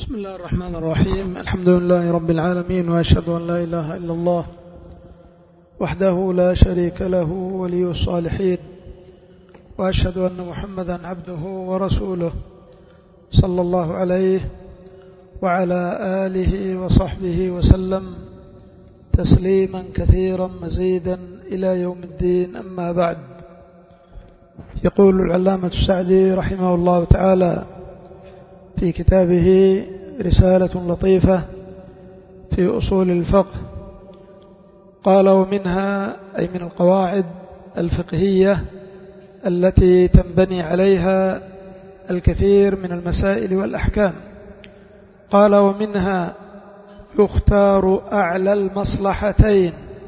بسم الله الرحمن الرحيم. الحمد لله رب العالمين، وأشهد أن لا إله إلا الله وحده لا شريك له ولي الصالحين، وأشهد أن محمدا عبده ورسوله صلى الله عليه وعلى آله وصحبه وسلم تسليما كثيرا مزيدا إلى يوم الدين. أما بعد، يقول العلامة السعدي رحمه الله تعالى في كتابه رسالة لطيفة في أصول الفقه، قال: ومنها أي من القواعد الفقهية التي تنبني عليها الكثير من المسائل والأحكام، قال: ومنها يختار أعلى المصلحتين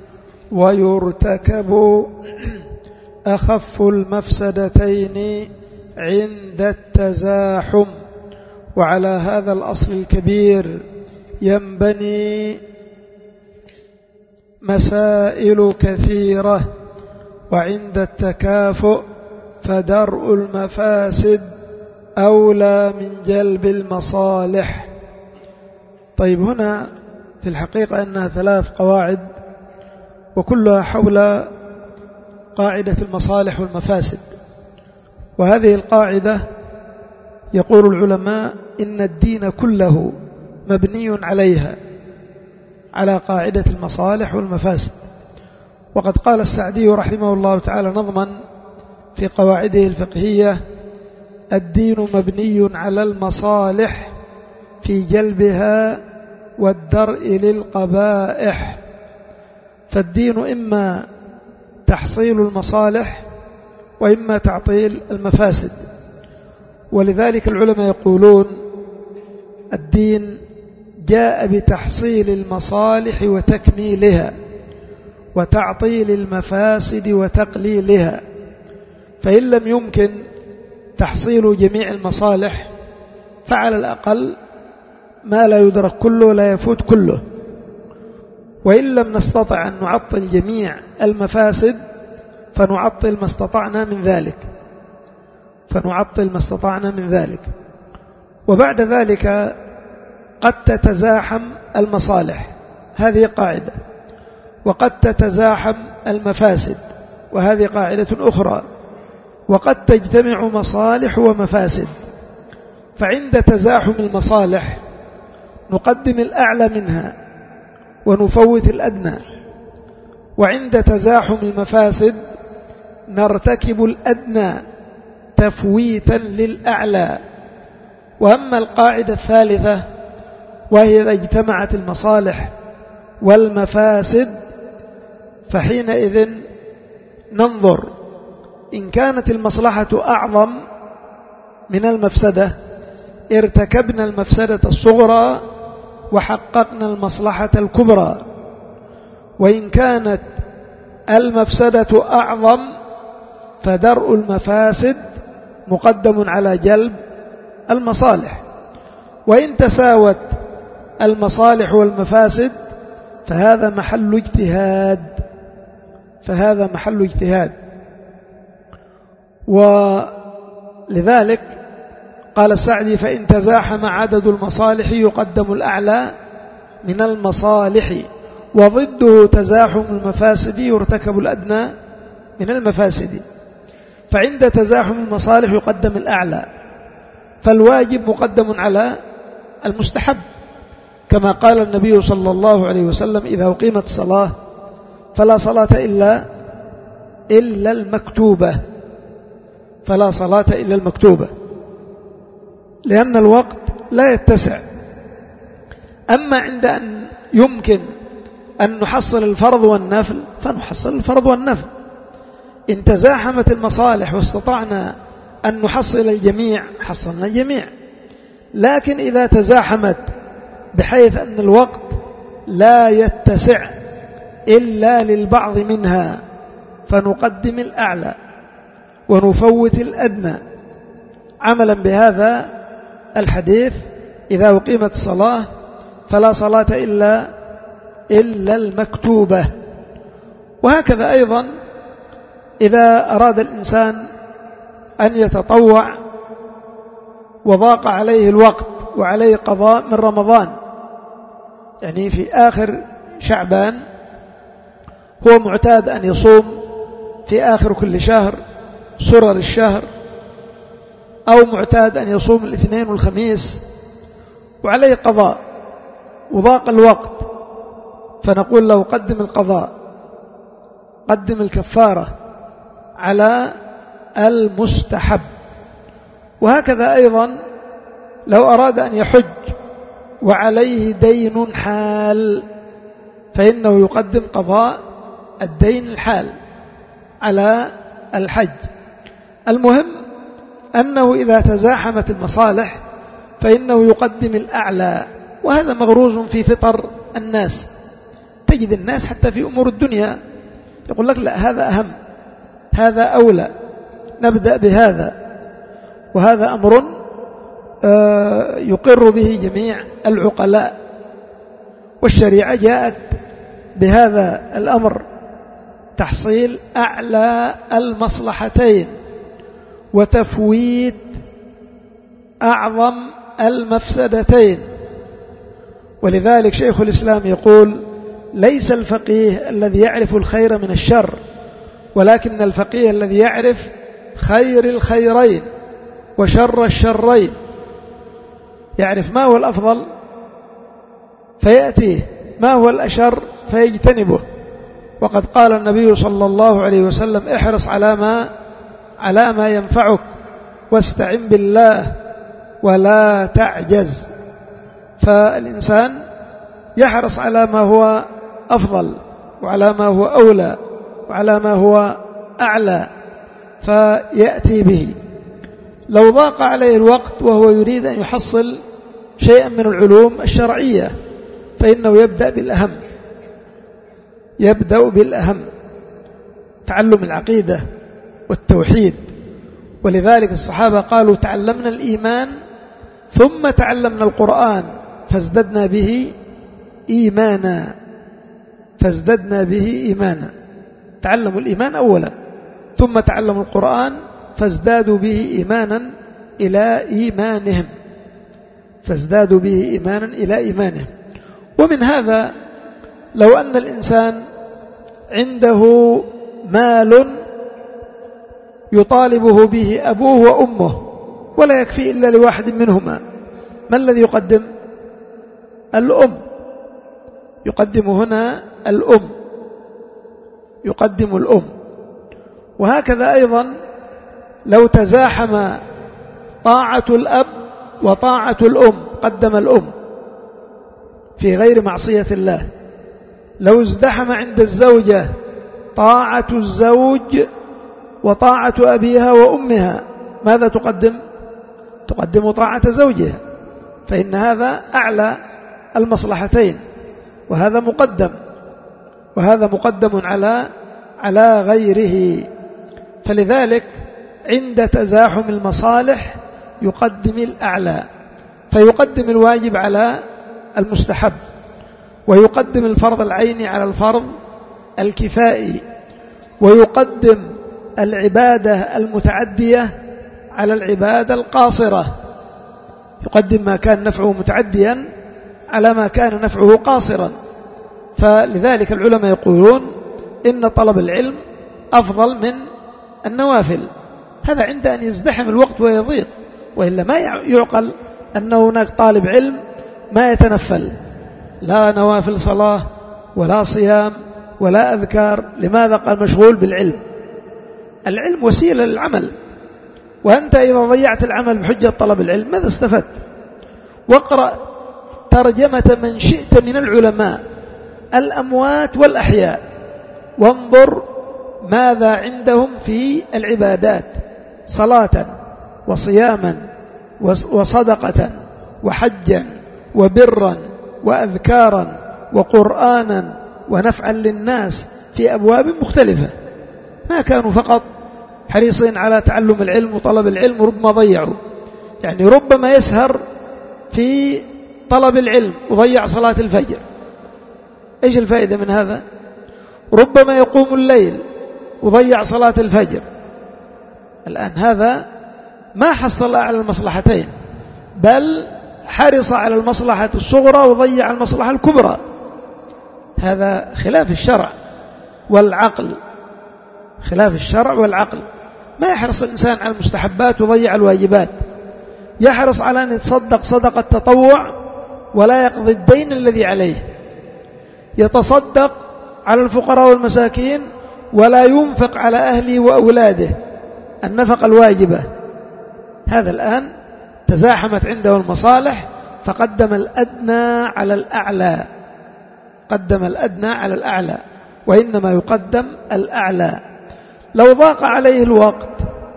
ويرتكب أخف المفسدتين عند التزاحم. وعلى هذا الأصل الكبير ينبني مسائل كثيرة، وعند التكافؤ فدرء المفاسد أولى من جلب المصالح. طيب، هنا في الحقيقة أنها 3 قواعد، وكلها حول قاعدة المصالح والمفاسد. وهذه القاعدة يقول العلماء إن الدين كله مبني عليها، على قاعدة المصالح والمفاسد. وقد قال السعدي رحمه الله تعالى نظما في قواعده الفقهية: الدين مبني على المصالح في جلبها والدرء للقبائح. فالدين إما تحصيل المصالح وإما تعطيل المفاسد. ولذلك العلماء يقولون الدين جاء بتحصيل المصالح وتكميلها، وتعطيل المفاسد وتقليلها. فإن لم يمكن تحصيل جميع المصالح فعلى الأقل ما لا يدرك كله لا يفوت كله. وإن لم نستطع أن نعطل جميع المفاسد فنعطل ما استطعنا من ذلك. وبعد ذلك قد تتزاحم المصالح، هذه قاعدة، وقد تتزاحم المفاسد، وهذه قاعدة أخرى، وقد تجتمع مصالح ومفاسد. فعند تزاحم المصالح نقدم الأعلى منها ونفوت الأدنى، وعند تزاحم المفاسد نرتكب الأدنى تفويتا للأعلى. وأما القاعدة الثالثة، وهي إذا اجتمعت المصالح والمفاسد، فحينئذ ننظر إن كانت المصلحة أعظم من المفسدة ارتكبنا المفسدة الصغرى وحققنا المصلحة الكبرى، وإن كانت المفسدة أعظم فدرء المفاسد مقدم على جلب المصالح. وإن تساوت المصالح والمفاسد فهذا محل اجتهاد. ولذلك قال السعدي: فإن تزاحم عدد المصالح يقدم الأعلى من المصالح، وضده تزاحم المفاسد يرتكب الأدنى من المفاسد. فعند تزاحم المصالح يقدم الأعلى، فالواجب مقدم على المستحب، كما قال النبي صلى الله عليه وسلم: إذا أقيمت الصلاة فلا صلاة إلا المكتوبة، لأن الوقت لا يتسع. أما عند أن يمكن أن نحصل الفرض والنفل فنحصل الفرض والنفل. إن تزاحمت المصالح واستطعنا أن نحصل الجميع حصلنا الجميع. لكن إذا تزاحمت بحيث أن الوقت لا يتسع إلا للبعض منها فنقدم الأعلى ونفوت الأدنى، عملا بهذا الحديث: إذا أقيمت الصلاة فلا صلاة إلا المكتوبة. وهكذا أيضا إذا أراد الإنسان أن يتطوع وضاق عليه الوقت وعليه قضاء من رمضان، يعني في آخر شعبان هو معتاد أن يصوم في آخر كل شهر سرر الشهر، أو معتاد أن يصوم الاثنين والخميس وعليه قضاء وضاق الوقت، فنقول له قدم القضاء، قدم الكفارة على المستحب. وهكذا أيضا لو أراد أن يحج وعليه دين حال فإنه يقدم قضاء الدين الحال على الحج. المهم أنه إذا تزاحمت المصالح فإنه يقدم الأعلى، وهذا مغروز في فطر الناس. تجد الناس حتى في أمور الدنيا يقول لك لا هذا أهم، هذا أولى، نبدأ بهذا، وهذا أمر يقر به جميع العقلاء، والشريعة جاءت بهذا الأمر تحصيل أعلى المصلحتين وتفويت أعظم المفسدتين. ولذلك شيخ الإسلام يقول ليس الفقيه الذي يعرف الخير من الشر، ولكن الفقيه الذي يعرف خير الخيرين وشر الشرين، يعرف ما هو الأفضل فيأتيه، ما هو الأشر فيجتنبه. وقد قال النبي صلى الله عليه وسلم احرص على ما ينفعك واستعن بالله ولا تعجز. فالإنسان يحرص على ما هو أفضل وعلى ما هو أولى وعلى ما هو أعلى فيأتي به. لو ضاق عليه الوقت وهو يريد أن يحصل شيئا من العلوم الشرعية فإنه يبدأ بالأهم، تعلم العقيدة والتوحيد. ولذلك الصحابة قالوا تعلمنا الإيمان ثم تعلمنا القرآن فازددنا به إيمانا. تعلموا الإيمان أولا ثم تعلموا القرآن فازدادوا به إيمانا إلى إيمانهم. ومن هذا لو أن الإنسان عنده مال يطالبه به أبوه وأمه ولا يكفي إلا لواحد منهما، ما الذي يقدم؟ الأم. يقدم هنا الأم. وهكذا أيضا لو تزاحم طاعة الأب وطاعة الأم قدم الأم في غير معصية الله. لو ازدحم عند الزوجة طاعة الزوج وطاعة أبيها وأمها ماذا تقدم؟ تقدم طاعة زوجها، فإن هذا أعلى المصلحتين، وهذا مقدم على غيره. فلذلك عند تزاحم المصالح يقدم الأعلى، فيقدم الواجب على المستحب، ويقدم الفرض العيني على الفرض الكفائي، ويقدم العبادة المتعدية على العبادة القاصرة، يقدم ما كان نفعه متعديا على ما كان نفعه قاصرا. فلذلك العلماء يقولون إن طلب العلم أفضل من النوافل، هذا عند أن يزدحم الوقت ويضيق، وإلا ما يعقل أن هناك طالب علم ما يتنفل لا نوافل صلاة ولا صيام ولا أذكار. لماذا؟ قال مشغول بالعلم. العلم وسيلة للعمل، وأنت إذا ضيعت العمل بحجة طلب العلم ماذا استفدت؟ واقرأ ترجمة من شئت من العلماء الأموات والأحياء، وانظر ماذا عندهم في العبادات، صلاة وصياما وصدقة وحجا وبرا وأذكارا وقرآنا ونفعا للناس في أبواب مختلفة. ما كانوا فقط حريصين على تعلم العلم وطلب العلم، ربما ضيعوا، يعني ربما يسهر في طلب العلم وضيع صلاة الفجر. إيش الفائدة من هذا؟ ربما يقوم الليل وضيع صلاة الفجر. الآن هذا ما حصل على المصلحتين، بل حرص على المصلحة الصغرى وضيع المصلحة الكبرى. هذا خلاف الشرع والعقل، خلاف الشرع والعقل. ما يحرص الإنسان على المستحبات ويضيع الواجبات، يحرص على أن يتصدق صدقة تطوع ولا يقضي الدين الذي عليه، يتصدق على الفقراء والمساكين ولا ينفق على أهله وأولاده النفقة الواجبة. هذا الآن تزاحمت عنده المصالح فقدم الأدنى على الأعلى، قدم الأدنى على الأعلى، وإنما يقدم الأعلى. لو ضاق عليه الوقت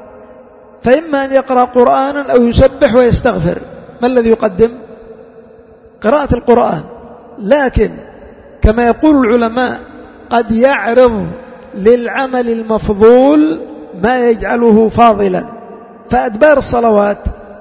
فإما أن يقرأ قرآنا أو يسبح ويستغفر، ما الذي يقدم؟ قراءة القرآن. لكن كما يقول العلماء قد يعرض للعمل المفضول ما يجعله فاضلا، فأدبار الصلوات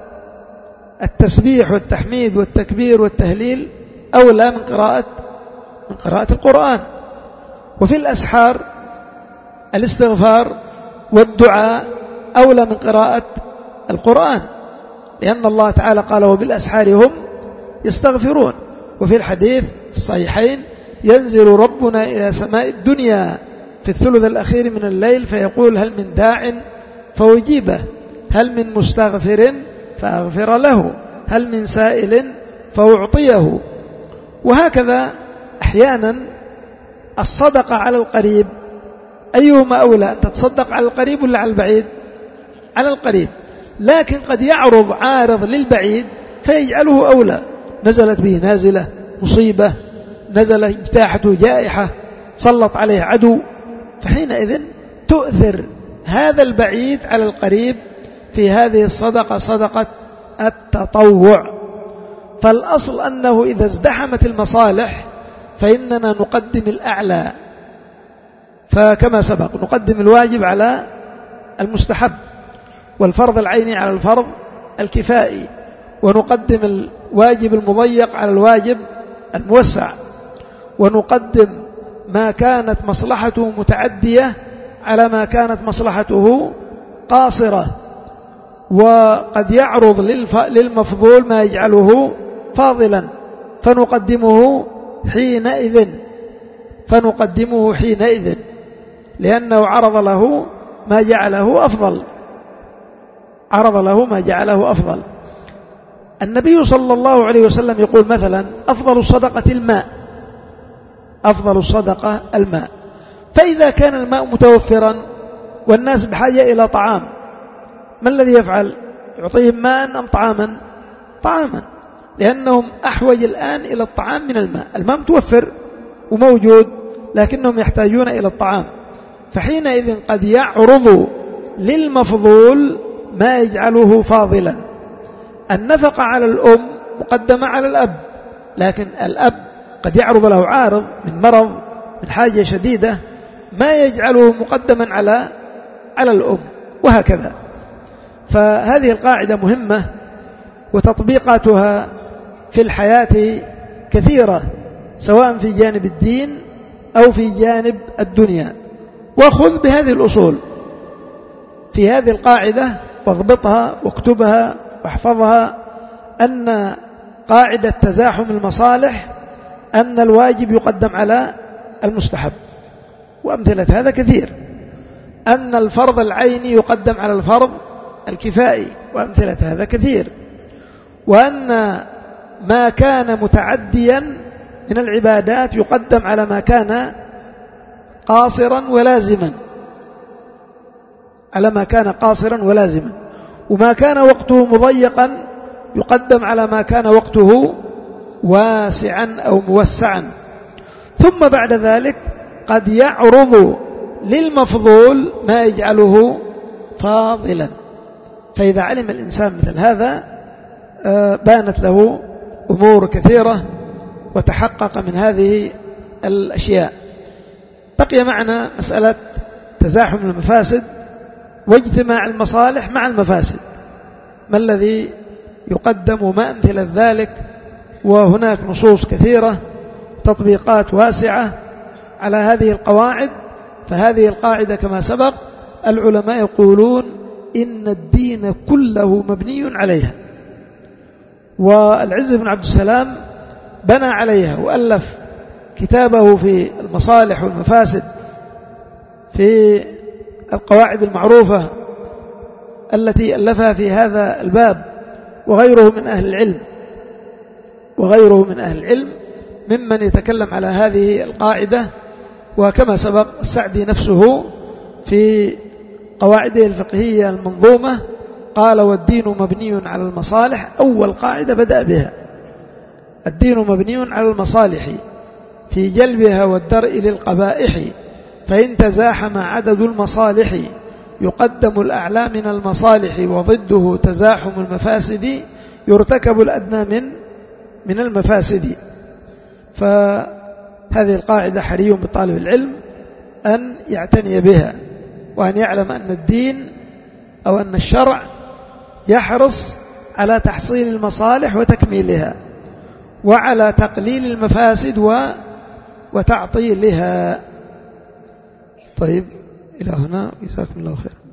التسبيح والتحميد والتكبير والتهليل أولى من قراءة القرآن. وفي الأسحار الاستغفار والدعاء أولى من قراءة القرآن، لأن الله تعالى قال وبالأسحار هم يستغفرون. وفي الحديث الصحيحين ينزل ربنا إلى سماء الدنيا في الثلث الأخير من الليل فيقول هل من داع فأجيبه، هل من مستغفر فأغفر له، هل من سائل فأعطيه. وهكذا أحيانا الصدقة على القريب أيهما أولى، أن تتصدق على القريب ولا على البعيد؟ على القريب. لكن قد يعرض عارض للبعيد فيجعله أولى، نزلت به نازلة مصيبة، نزل اجتاحته جائحة، سلط عليه عدو، فحينئذ تؤثر هذا البعيد على القريب في هذه الصدقة، صدقة التطوع. فالأصل أنه إذا ازدحمت المصالح فإننا نقدم الأعلى، فكما سبق نقدم الواجب على المستحب، والفرض العيني على الفرض الكفائي، ونقدم الواجب المضيق على الواجب الموسع، ونقدم ما كانت مصلحته متعدية على ما كانت مصلحته قاصرة. وقد يعرض للمفضول ما يجعله فاضلا فنقدمه حينئذ لأنه عرض له ما جعله أفضل. النبي صلى الله عليه وسلم يقول مثلا أفضل الصدقة الماء. فإذا كان الماء متوفرا والناس بحاجة إلى طعام، ما الذي يفعل؟ يعطيهم ماء أم طعاما، لأنهم أحوج الآن إلى الطعام من الماء. الماء متوفر وموجود لكنهم يحتاجون إلى الطعام، فحينئذ قد يعرض للمفضول ما يجعله فاضلا. النفقة على الأم مقدمة على الأب، لكن الأب قد يعرض له عارض من مرض، من حاجة شديدة، ما يجعله مقدما على الأم، وهكذا. فهذه القاعدة مهمة، وتطبيقاتها في الحياة كثيرة، سواء في جانب الدين أو في جانب الدنيا. وخذ بهذه الأصول في هذه القاعدة واضبطها واكتبها واحفظها، أن قاعدة تزاحم المصالح أن الواجب يقدم على المستحب، وأمثلة هذا كثير. أن الفرض العيني يقدم على الفرض الكفائي، وأمثلة هذا كثير. وأن ما كان متعديا من العبادات يقدم على ما كان قاصرا ولازما، وما كان وقته مضيقا يقدم على ما كان وقته واسعا أو موسعا. ثم بعد ذلك قد يعرض للمفضول ما يجعله فاضلا. فإذا علم الإنسان مثل هذا بانت له أمور كثيرة وتحقق من هذه الأشياء. بقي معنا مسألة تزاحم المفاسد واجتماع المصالح مع المفاسد، ما الذي يقدم وما أمثلة ذلك. وهناك نصوص كثيرة، تطبيقات واسعة على هذه القواعد. فهذه القاعدة كما سبق العلماء يقولون إن الدين كله مبني عليها، والعز بن عبد السلام بنى عليها وألف كتابه في المصالح والمفاسد في القواعد المعروفة التي ألفها في هذا الباب، وغيره من أهل العلم ممن يتكلم على هذه القاعدة. وكما سبق السعدي نفسه في قواعده الفقهية المنظومة قال: والدين مبني على المصالح. أول قاعدة بدأ بها: الدين مبني على المصالح في جلبها والدرء للقبائح، فإن تزاحم عدد المصالح يقدم الأعلى من المصالح، وضده تزاحم المفاسد يرتكب الأدنى من المفاسد. فهذه القاعدة حري بطالب العلم أن يعتني بها، وأن يعلم أن الدين أو أن الشرع يحرص على تحصيل المصالح وتكميلها، وعلى تقليل المفاسد وتعطيلها. طيب، إلى هنا، جزاكم الله خير.